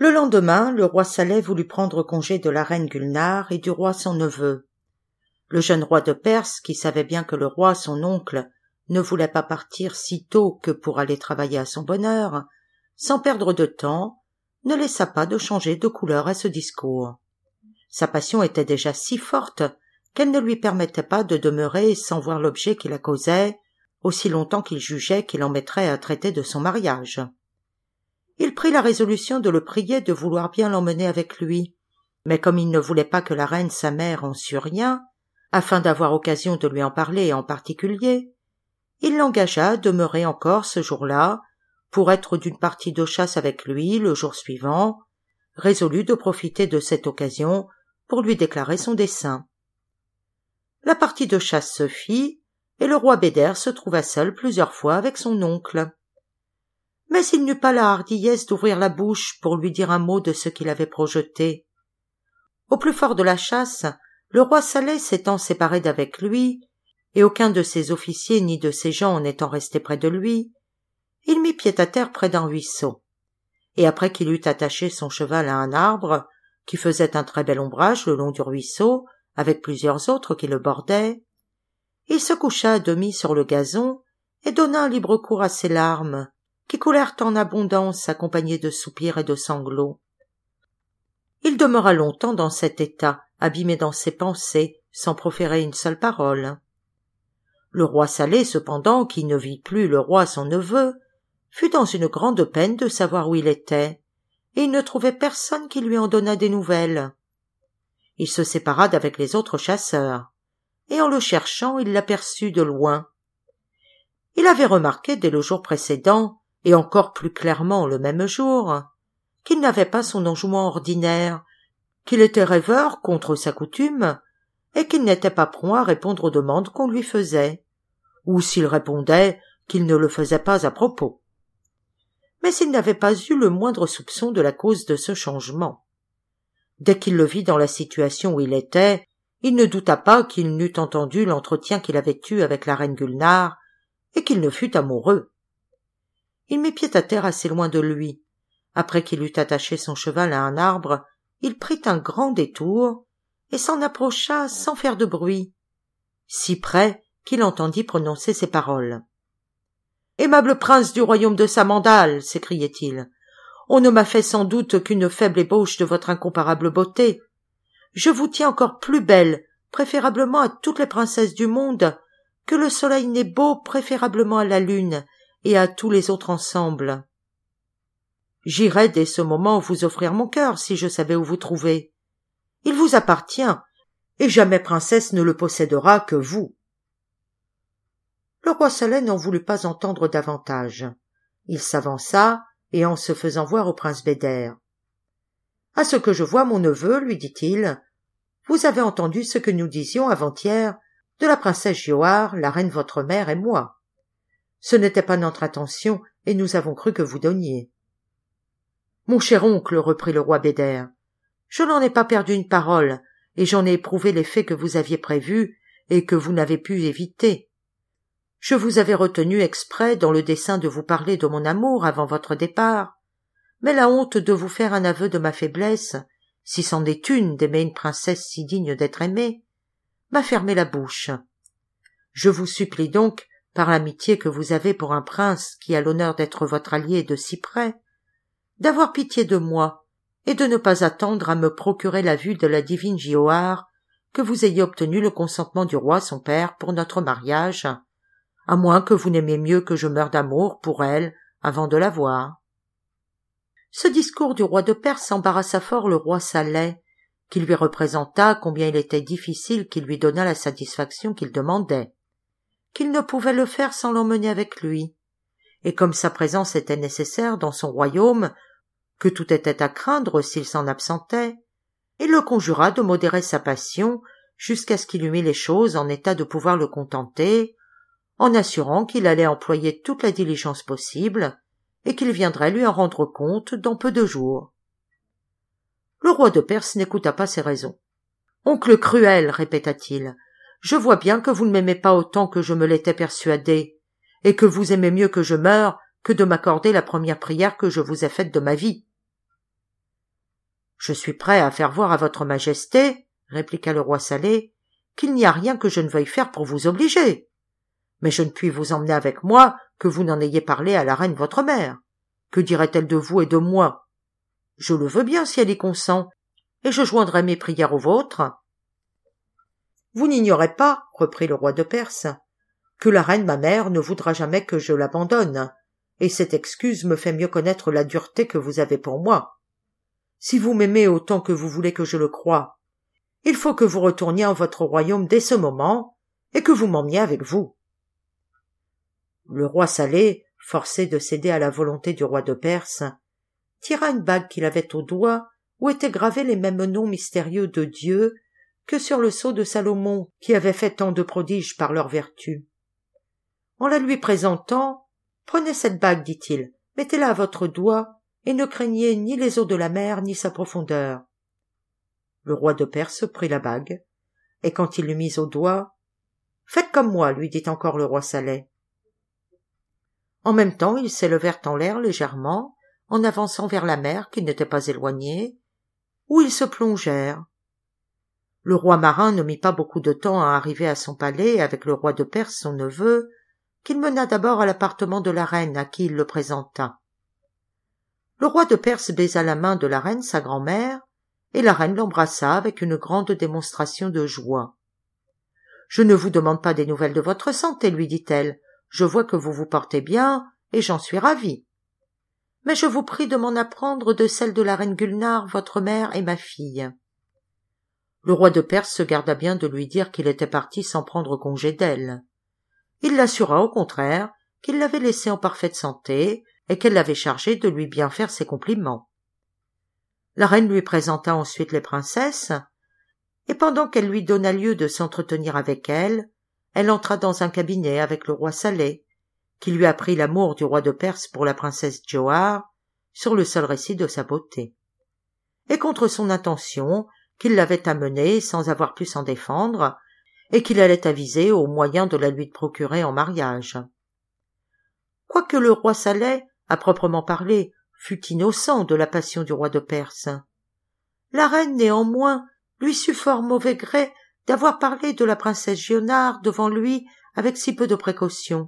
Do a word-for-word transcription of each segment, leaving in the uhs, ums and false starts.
Le lendemain, le roi Saleh voulut prendre congé de la reine Gulnare et du roi son neveu. Le jeune roi de Perse, qui savait bien que le roi, son oncle, ne voulait pas partir si tôt que pour aller travailler à son bonheur, sans perdre de temps, ne laissa pas de changer de couleur à ce discours. Sa passion était déjà si forte qu'elle ne lui permettait pas de demeurer sans voir l'objet qui la causait, aussi longtemps qu'il jugeait qu'il en mettrait à traiter de son mariage. Il prit la résolution de le prier de vouloir bien l'emmener avec lui, mais comme il ne voulait pas que la reine sa mère en sût rien, afin d'avoir occasion de lui en parler en particulier, il l'engagea à demeurer encore ce jour-là, pour être d'une partie de chasse avec lui le jour suivant, résolu de profiter de cette occasion pour lui déclarer son dessein. La partie de chasse se fit, et le roi Beder se trouva seul plusieurs fois avec son oncle. Mais il n'eut pas la hardiesse d'ouvrir la bouche pour lui dire un mot de ce qu'il avait projeté. Au plus fort de la chasse, le roi Saleh s'étant séparé d'avec lui, et aucun de ses officiers ni de ses gens n'étant resté près de lui, il mit pied à terre près d'un ruisseau, et après qu'il eut attaché son cheval à un arbre, qui faisait un très bel ombrage le long du ruisseau, avec plusieurs autres qui le bordaient, il se coucha à demi sur le gazon et donna un libre cours à ses larmes, qui coulèrent en abondance accompagnées de soupirs et de sanglots. Il demeura longtemps dans cet état, abîmé dans ses pensées, sans proférer une seule parole. Le roi Saleh, cependant, qui ne vit plus le roi son neveu, fut dans une grande peine de savoir où il était, et il ne trouvait personne qui lui en donnât des nouvelles. Il se sépara d'avec les autres chasseurs, et en le cherchant, il l'aperçut de loin. Il avait remarqué dès le jour précédent, et encore plus clairement le même jour, qu'il n'avait pas son enjouement ordinaire, qu'il était rêveur contre sa coutume, et qu'il n'était pas prompt à répondre aux demandes qu'on lui faisait, ou s'il répondait, qu'il ne le faisait pas à propos. Mais il n'avait pas eu le moindre soupçon de la cause de ce changement. Dès qu'il le vit dans la situation où il était, il ne douta pas qu'il n'eût entendu l'entretien qu'il avait eu avec la reine Gulnare, et qu'il ne fût amoureux. Il mit pied à terre assez loin de lui. Après qu'il eut attaché son cheval à un arbre, il prit un grand détour, et s'en approcha sans faire de bruit, si près qu'il entendit prononcer ces paroles. « Aimable prince du royaume de Samandal, s'écriait-il, on ne m'a fait sans doute qu'une faible ébauche de votre incomparable beauté. Je vous tiens encore plus belle, préférablement à toutes les princesses du monde, que le soleil n'est beau préférablement à la lune et à tous les autres ensemble. J'irais dès ce moment vous offrir mon cœur si je savais où vous trouvez. Il vous appartient, et jamais princesse ne le possédera que vous. » Le roi Saleh n'en voulut pas entendre davantage. Il s'avança, et en se faisant voir au prince Beder. « À ce que je vois, mon neveu, lui dit-il, vous avez entendu ce que nous disions avant-hier de la princesse Giauhare, la reine votre mère et moi. Ce n'était pas notre intention, et nous avons cru que vous donniez. »« Mon cher oncle, reprit le roi Beder, je n'en ai pas perdu une parole, et j'en ai éprouvé l'effet que vous aviez prévu et que vous n'avez pu éviter. Je vous avais retenu exprès dans le dessein de vous parler de mon amour avant votre départ, mais la honte de vous faire un aveu de ma faiblesse, si c'en est une d'aimer une princesse si digne d'être aimée, m'a fermé la bouche. Je vous supplie donc, par l'amitié que vous avez pour un prince qui a l'honneur d'être votre allié de si près, d'avoir pitié de moi et de ne pas attendre à me procurer la vue de la divine Giauhare, que vous ayez obtenu le consentement du roi son père pour notre mariage, à moins que vous n'aimiez mieux que je meure d'amour pour elle avant de la voir. » Ce discours du roi de Perse embarrassa fort le roi Saleh, qui lui représenta combien il était difficile qu'il lui donnât la satisfaction qu'il demandait, qu'il ne pouvait le faire sans l'emmener avec lui, et comme sa présence était nécessaire dans son royaume, que tout était à craindre s'il s'en absentait, il le conjura de modérer sa passion jusqu'à ce qu'il eût mis les choses en état de pouvoir le contenter, en assurant qu'il allait employer toute la diligence possible et qu'il viendrait lui en rendre compte dans peu de jours. Le roi de Perse n'écouta pas ces raisons. « Oncle cruel, répéta-t-il, je vois bien que vous ne m'aimez pas autant que je me l'étais persuadé, et que vous aimez mieux que je meure que de m'accorder la première prière que je vous ai faite de ma vie. Je suis prêt à faire voir à votre majesté, répliqua le roi Saleh, qu'il n'y a rien que je ne veuille faire pour vous obliger. Mais je ne puis vous emmener avec moi que vous n'en ayez parlé à la reine votre mère. Que dirait-elle de vous et de moi? Je le veux bien si elle y consent, et je joindrai mes prières aux vôtres. Vous n'ignorez pas, reprit le roi de Perse, que la reine ma mère ne voudra jamais que je l'abandonne, et cette excuse me fait mieux connaître la dureté que vous avez pour moi. Si vous m'aimez autant que vous voulez que je le croie, il faut que vous retourniez en votre royaume dès ce moment, et que vous m'emmeniez avec vous. Le roi Saleh, forcé de céder à la volonté du roi de Perse, tira une bague qu'il avait au doigt où étaient gravés les mêmes noms mystérieux de Dieu que sur le sceau de Salomon qui avait fait tant de prodiges par leur vertu. En la lui présentant, « Prenez cette bague, dit-il, mettez-la à votre doigt, et ne craignez ni les eaux de la mer ni sa profondeur. » Le roi de Perse prit la bague, et quand il l'eut mise au doigt, « Faites comme moi, lui dit encore le roi Saleh. » En même temps, ils s'élevèrent en l'air légèrement, en avançant vers la mer qui n'était pas éloignée, où ils se plongèrent. Le roi marin ne mit pas beaucoup de temps à arriver à son palais avec le roi de Perse, son neveu, qu'il mena d'abord à l'appartement de la reine à qui il le présenta. Le roi de Perse baisa la main de la reine, sa grand-mère, et la reine l'embrassa avec une grande démonstration de joie. « Je ne vous demande pas des nouvelles de votre santé, lui dit-elle. Je vois que vous vous portez bien, et j'en suis ravie. Mais je vous prie de m'en apprendre de celle de la reine Gulnare, votre mère et ma fille. » Le roi de Perse se garda bien de lui dire qu'il était parti sans prendre congé d'elle. Il l'assura au contraire qu'il l'avait laissée en parfaite santé et qu'elle l'avait chargé de lui bien faire ses compliments. La reine lui présenta ensuite les princesses, et pendant qu'elle lui donna lieu de s'entretenir avec elle, elle entra dans un cabinet avec le roi Saleh, qui lui apprit l'amour du roi de Perse pour la princesse Djohar sur le seul récit de sa beauté, et contre son intention qu'il l'avait amenée sans avoir pu s'en défendre, et qu'il allait aviser au moyen de la lui procurer en mariage. Quoique le roi Saleh, à proprement parler, fût innocent de la passion du roi de Perse, la reine néanmoins lui sut fort mauvais gré d'avoir parlé de la princesse Gionare devant lui avec si peu de précaution.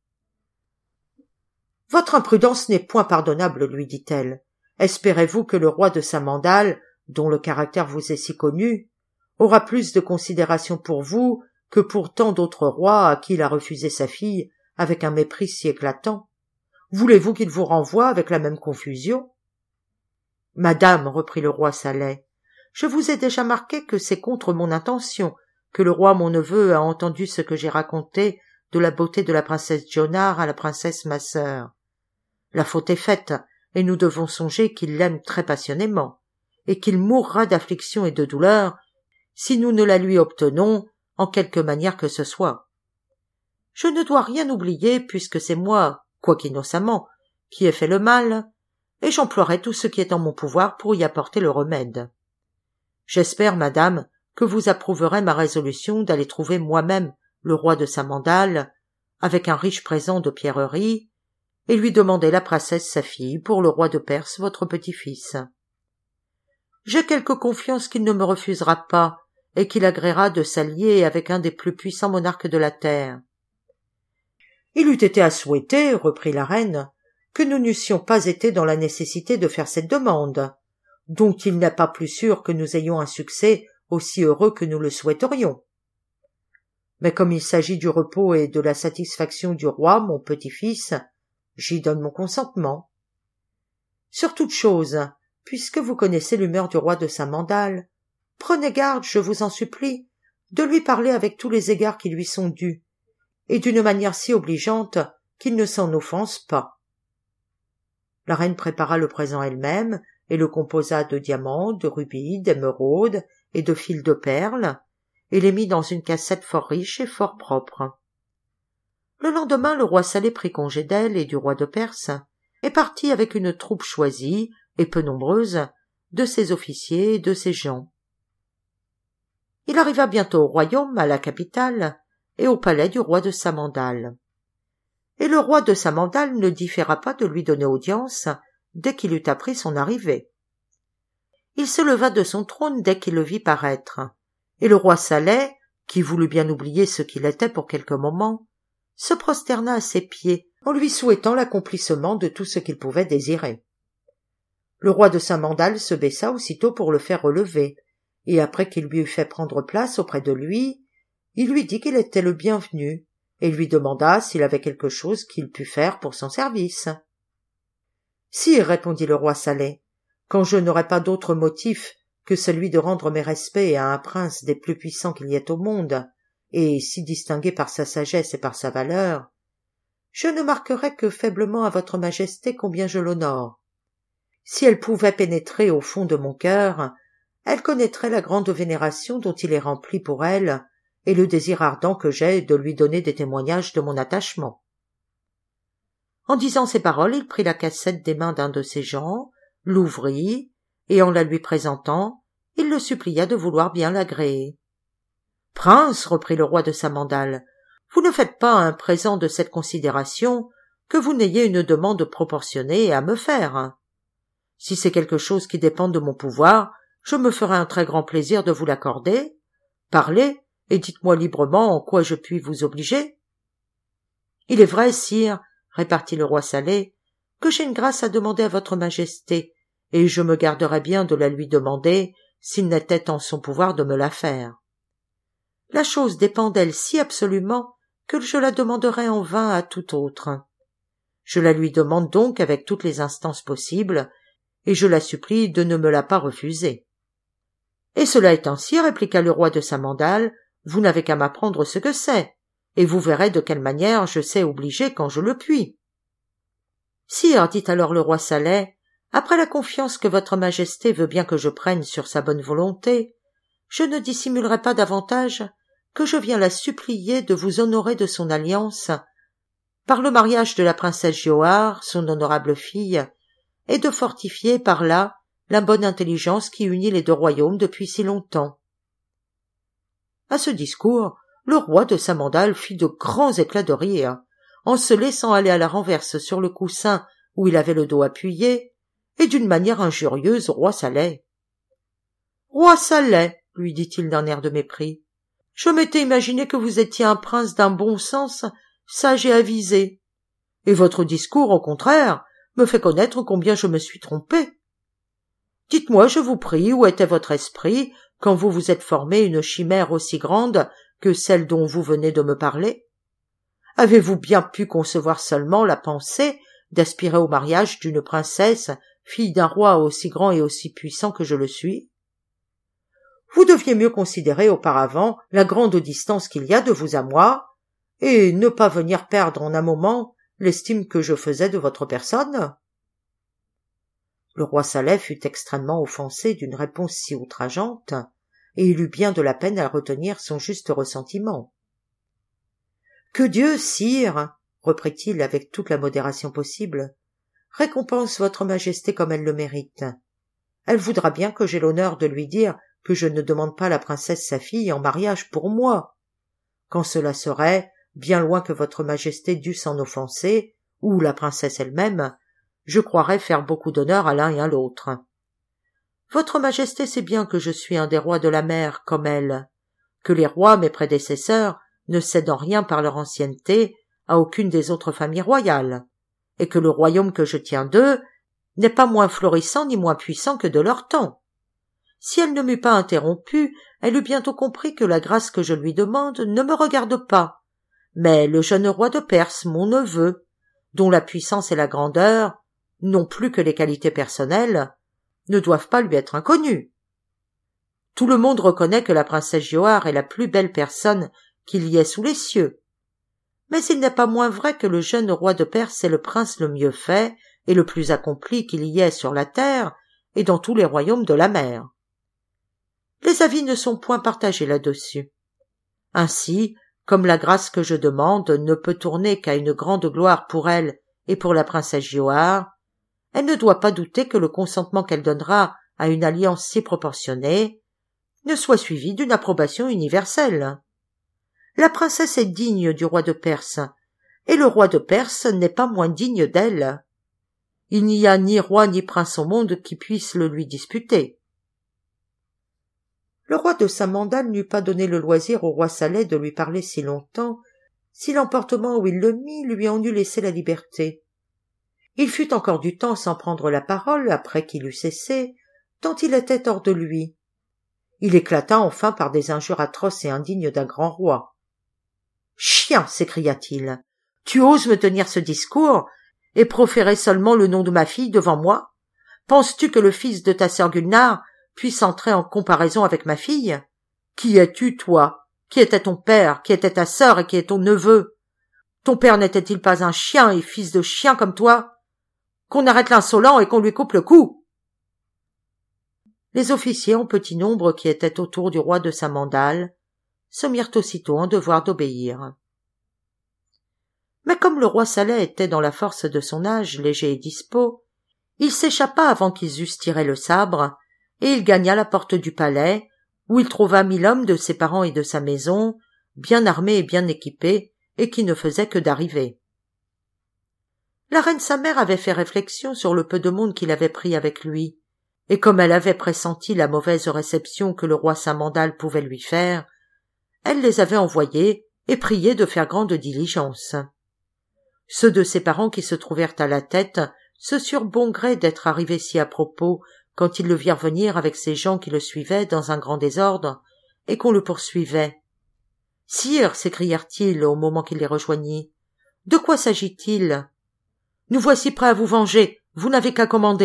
« Votre imprudence n'est point pardonnable, lui dit-elle. Espérez-vous que le roi de Samandal, dont le caractère vous est si connu, aura plus de considération pour vous que pour tant d'autres rois à qui il a refusé sa fille avec un mépris si éclatant? Voulez-vous qu'il vous renvoie avec la même confusion? » « Madame, reprit le roi Saleh, je vous ai déjà marqué que c'est contre mon intention que le roi mon neveu a entendu ce que j'ai raconté de la beauté de la princesse Gionare à la princesse ma sœur. La faute est faite, et nous devons songer qu'il l'aime très passionnément, et qu'il mourra d'affliction et de douleur si nous ne la lui obtenons en quelque manière que ce soit. Je ne dois rien oublier, puisque c'est moi, quoiqu'innocemment, qui ai fait le mal, et j'emploierai tout ce qui est en mon pouvoir pour y apporter le remède. J'espère, madame, que vous approuverez ma résolution d'aller trouver moi-même le roi de Samandal, avec un riche présent de pierreries, et lui demander la princesse sa fille pour le roi de Perse, votre petit-fils. J'ai quelque confiance qu'il ne me refusera pas, et qu'il agréera de s'allier avec un des plus puissants monarques de la terre. Il eût été à souhaiter, reprit la reine, que nous n'eussions pas été dans la nécessité de faire cette demande, dont il n'est pas plus sûr que nous ayons un succès aussi heureux que nous le souhaiterions. Mais comme il s'agit du repos et de la satisfaction du roi, mon petit-fils, j'y donne mon consentement. Sur toute chose, puisque vous connaissez l'humeur du roi de Samandal, prenez garde, je vous en supplie, de lui parler avec tous les égards qui lui sont dus, et d'une manière si obligeante qu'il ne s'en offense pas. La reine prépara le présent elle-même, et le composa de diamants, de rubis, d'émeraudes et de fils de perles, et les mit dans une cassette fort riche et fort propre. Le lendemain, le roi Saleh prit congé d'elle et du roi de Perse, et partit avec une troupe choisie, et peu nombreuse, de ses officiers et de ses gens. Il arriva bientôt au royaume, à la capitale, et au palais du roi de Samandal. Et le roi de Samandal ne différa pas de lui donner audience dès qu'il eut appris son arrivée. il se leva de son trône dès qu'il le vit paraître, et le roi Saleh, qui voulut bien oublier ce qu'il était pour quelques moments, se prosterna à ses pieds en lui souhaitant l'accomplissement de tout ce qu'il pouvait désirer. Le roi de Saint-Mandal se baissa aussitôt pour le faire relever, et après qu'il lui eut fait prendre place auprès de lui, il lui dit qu'il était le bienvenu, et lui demanda s'il avait quelque chose qu'il pût faire pour son service. « Sire, répondit le roi Saleh, quand je n'aurai pas d'autre motif que celui de rendre mes respects à un prince des plus puissants qu'il y ait au monde, et si distingué par sa sagesse et par sa valeur, je ne marquerai que faiblement à votre majesté combien je l'honore. Si elle pouvait pénétrer au fond de mon cœur, elle connaîtrait la grande vénération dont il est rempli pour elle, et le désir ardent que j'ai de lui donner des témoignages de mon attachement. » En disant ces paroles, il prit la cassette des mains d'un de ses gens, l'ouvrit, et en la lui présentant, il le supplia de vouloir bien l'agréer. « Prince, reprit le roi de Samandal, vous ne faites pas un présent de cette considération que vous n'ayez une demande proportionnée à me faire. Si c'est quelque chose qui dépend de mon pouvoir, je me ferai un très grand plaisir de vous l'accorder. Parlez, et dites-moi librement en quoi je puis vous obliger. »« Il est vrai, sire, répartit le roi Saleh, que j'ai une grâce à demander à votre majesté, et je me garderais bien de la lui demander s'il n'était en son pouvoir de me la faire. La chose dépend d'elle si absolument que je la demanderai en vain à tout autre. Je la lui demande donc avec toutes les instances possibles, et je la supplie de ne me la pas refuser. »« Et cela est ainsi, répliqua le roi de Samandal, vous n'avez qu'à m'apprendre ce que c'est, et vous verrez de quelle manière je sais obliger quand je le puis. »« Sire, dit alors le roi Saleh, après la confiance que votre majesté veut bien que je prenne sur sa bonne volonté, je ne dissimulerai pas davantage que je viens la supplier de vous honorer de son alliance par le mariage de la princesse Giauhare, son honorable fille, et de fortifier par là la bonne intelligence qui unit les deux royaumes depuis si longtemps. » À ce discours, le roi de Samandal fit de grands éclats de rire, en se laissant aller à la renverse sur le coussin où il avait le dos appuyé, et d'une manière injurieuse au roi Saleh. « Roi Saleh, lui dit-il d'un air de mépris, je m'étais imaginé que vous étiez un prince d'un bon sens, sage et avisé, et votre discours, au contraire, me fait connaître combien je me suis trompé. Dites-moi, je vous prie, où était votre esprit quand vous vous êtes formé une chimère aussi grande que celle dont vous venez de me parler? Avez-vous bien pu concevoir seulement la pensée d'aspirer au mariage d'une princesse, fille d'un roi aussi grand et aussi puissant que je le suis? Vous deviez mieux considérer auparavant la grande distance qu'il y a de vous à moi, et ne pas venir perdre en un moment l'estime que je faisais de votre personne. » Le roi Saleh fut extrêmement offensé d'une réponse si outrageante, et il eut bien de la peine à retenir son juste ressentiment. « Que Dieu, sire, reprit-il avec toute la modération possible, récompense votre majesté comme elle le mérite. Elle voudra bien que j'aie l'honneur de lui dire que je ne demande pas la princesse sa fille en mariage pour moi. Quand cela serait, bien loin que votre majesté dût s'en offenser, ou la princesse elle-même, je croirais faire beaucoup d'honneur à l'un et à l'autre. Votre majesté sait bien que je suis un des rois de la mer comme elle, que les rois, mes prédécesseurs, ne cèdent en rien par leur ancienneté à aucune des autres familles royales, et que le royaume que je tiens d'eux n'est pas moins florissant ni moins puissant que de leur temps. Si elle ne m'eût pas interrompu, elle eût bientôt compris que la grâce que je lui demande ne me regarde pas, mais le jeune roi de Perse, mon neveu, dont la puissance et la grandeur, non plus que les qualités personnelles, ne doivent pas lui être inconnues. Tout le monde reconnaît que la princesse Giauhare est la plus belle personne qu'il y ait sous les cieux. Mais il n'est pas moins vrai que le jeune roi de Perse est le prince le mieux fait et le plus accompli qu'il y ait sur la terre et dans tous les royaumes de la mer. Les avis ne sont point partagés là-dessus. Ainsi, comme la grâce que je demande ne peut tourner qu'à une grande gloire pour elle et pour la princesse Giauhare, elle ne doit pas douter que le consentement qu'elle donnera à une alliance si proportionnée ne soit suivi d'une approbation universelle. La princesse est digne du roi de Perse, et le roi de Perse n'est pas moins digne d'elle. Il n'y a ni roi ni prince au monde qui puisse le lui disputer. Le roi de Samandal n'eût pas donné le loisir au roi Saleh de lui parler si longtemps, si l'emportement où il le mit lui en eût laissé la liberté. Il fut encore du temps sans prendre la parole après qu'il eut cessé, tant il était hors de lui. Il éclata enfin par des injures atroces et indignes d'un grand roi. « Chien !» s'écria-t-il. « Tu oses me tenir ce discours et proférer seulement le nom de ma fille devant moi? Penses-tu que le fils de ta sœur Gulnare puisse entrer en comparaison avec ma fille? Qui es-tu, toi? Qui était ton père? Qui était ta sœur et qui est ton neveu? Ton père n'était-il pas un chien et fils de chien comme toi? Qu'on arrête l'insolent et qu'on lui coupe le cou !» Les officiers en petit nombre qui étaient autour du roi de Samandal se mirent aussitôt en devoir d'obéir. Mais comme le roi Saleh était dans la force de son âge, léger et dispos, il s'échappa avant qu'ils eussent tiré le sabre, et il gagna la porte du palais, où il trouva mille hommes de ses parents et de sa maison, bien armés et bien équipés, et qui ne faisaient que d'arriver. La reine sa mère avait fait réflexion sur le peu de monde qu'il avait pris avec lui, et comme elle avait pressenti la mauvaise réception que le roi Samandal pouvait lui faire, elle les avait envoyés et priés de faire grande diligence. Ceux de ses parents qui se trouvèrent à la tête se surent bon gré d'être arrivés si à propos quand ils le virent venir avec ces gens qui le suivaient dans un grand désordre et qu'on le poursuivait. « Sire » s'écrièrent-ils au moment qu'il les rejoignit, « de quoi s'agit-il ? Nous voici prêts à vous venger, vous n'avez qu'à commander. »